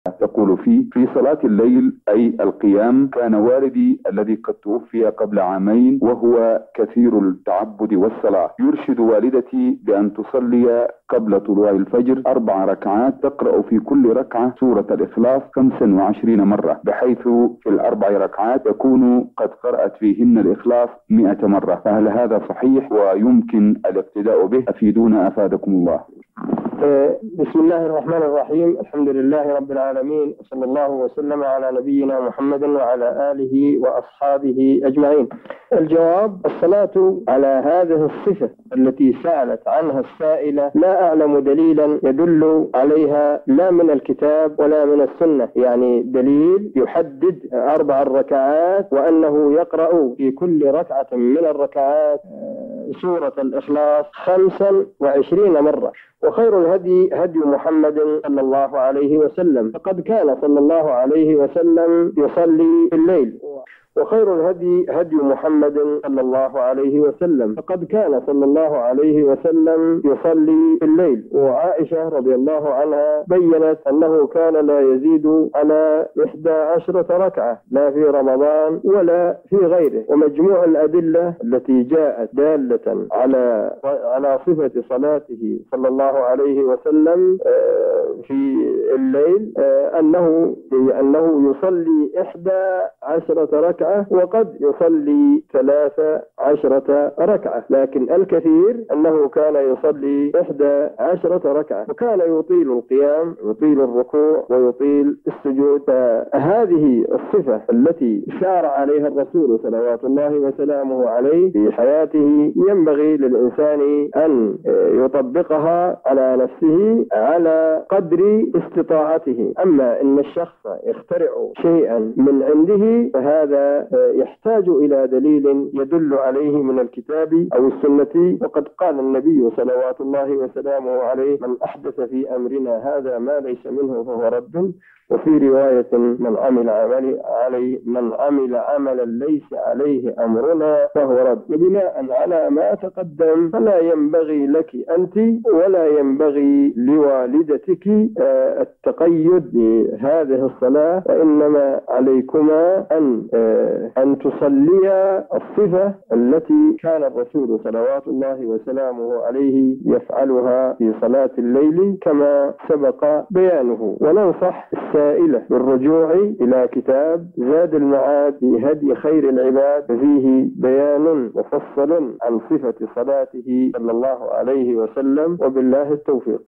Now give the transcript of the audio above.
تقول فيه: في صلاة الليل أي القيام كان والدي الذي قد توفي قبل عامين وهو كثير التعبد والصلاة يرشد والدتي بأن تصلي قبل طلوع الفجر 4 ركعات تقرأ في كل ركعة سورة الإخلاص 25 مرة، بحيث في ال4 ركعات تكون قد قرأت فيهن الإخلاص 100 مرة. فهل هذا صحيح ويمكن الاقتداء به؟ أفيدونا أفادكم الله. بسم الله الرحمن الرحيم. الحمد لله رب العالمين، صلى الله وسلم على نبينا محمد وعلى آله وأصحابه أجمعين. الجواب: الصلاة على هذه الصفة التي سألت عنها السائلة لا أعلم دليلا يدل عليها لا من الكتاب ولا من السنة، يعني دليل يحدد 4 ركعات وأنه يقرأ في كل ركعة من الركعات سورة الإخلاص 25 مرة. وخير الهدي هدي محمد صلى الله عليه وسلم، فقد كان صلى الله عليه وسلم يصلي في الليل. وخير الهدي هدي محمد صلى الله عليه وسلم، فقد كان صلى الله عليه وسلم يصلي في الليل. وعائشة رضي الله عنها بيّنت أنه كان لا يزيد على 11 ركعة لا في رمضان ولا في غيره. ومجموع الأدلة التي جاءت دالة على صفة صلاته صلى الله عليه وسلم في الليل أنه يصلي 11 ركعة وقد يصلي 13 ركعة، لكن الكثير أنه كان يصلي 11 ركعة، وكان يطيل القيام، يطيل الركوع، ويطيل السجود. فهذه الصفة التي شار عليها الرسول صلوات الله وسلامه عليه في حياته ينبغي للإنسان أن يطبقها على نفسه على قدر استطاعته. أما إن الشخص يخترع شيئا من عنده فهذا يحتاج إلى دليل يدل عليه من الكتاب أو السنة. وقد قال النبي صلوات الله وسلامه عليه: من أحدث في أمرنا هذا ما ليس منه فهو رد. وفي رواية: من عمل عملا ليس عليه أمرنا فهو رد. وبناء على ما تقدم فلا ينبغي لك أنت ولا ينبغي لوالدتك التقيد بهذه الصلاة، وإنما عليكما أن تصليا الصفة التي كان الرسول صلوات الله وسلامه عليه يفعلها في صلاة الليل كما سبق بيانه. وننصح السائلة بالرجوع إلى كتاب زاد المعاد في هدي خير العباد، فيه بيان مفصل عن صفة صلاته صلى الله عليه وسلم، وبالله التوفيق.